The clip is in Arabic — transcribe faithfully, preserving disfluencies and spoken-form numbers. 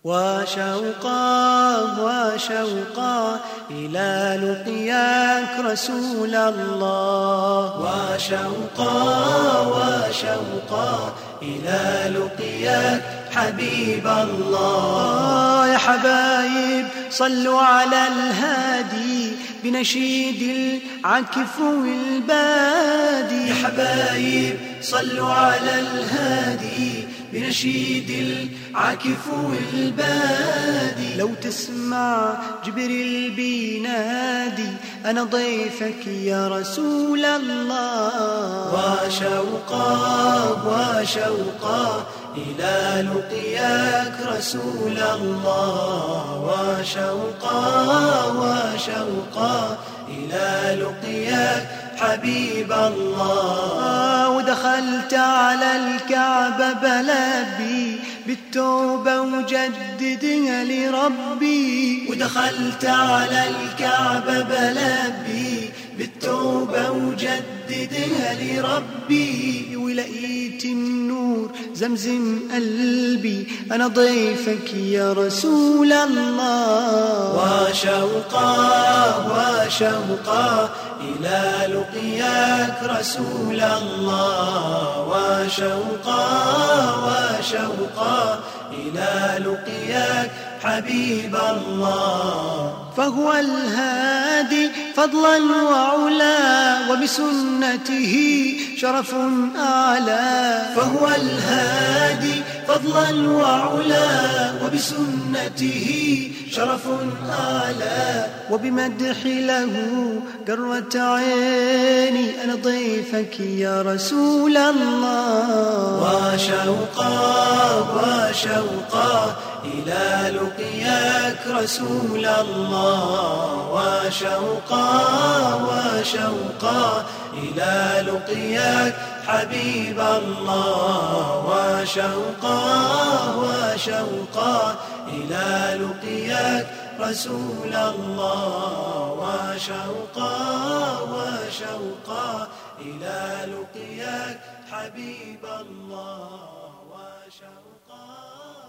وشوقا وشوقا إلى لقياك رسول الله، وشوقا وشوقا إلى لقياك حبيب الله. يا حبايب صلوا على الهادي بنشيد العكف والبادي، يا حبايب صلوا على الهادي بنشيد العكف والبادي. لو تسمع جبريل بينادي أنا ضيفك يا رسول الله، وشوقا وشوقا إلى لقياك رسول الله، وشوقا وشوقا إلى لقياك حبيب الله. ودخلت على الكعبة بلبي بالتوبة وجددها لربي، ودخلت على الكعبة بلبي بالتوبة وجددها لربي. ولقيت النور زمزم قلبي أنا ضيفك يا رسول الله، وشوقا وشوقا إلى لقياك رسول الله، وشوقا وشوقا إلى لقياك حبيب الله. فهو الهادي فضلا وعلا وبسنته شرف أعلى، فهو الهادي فضلا وعلا وبسنته شرف أعلى. وبمدح له قرة عيني أنا ضيفك يا رسول الله، وشوقا وشوقا إلى لقياك رسول الله، وشوقا وشوقا إلى لقياك حبيب الله، وشوقا وشوقا إلى لقياك رسول الله، وشوقا وشوقا إلى لقياك حبيب الله، وشوقا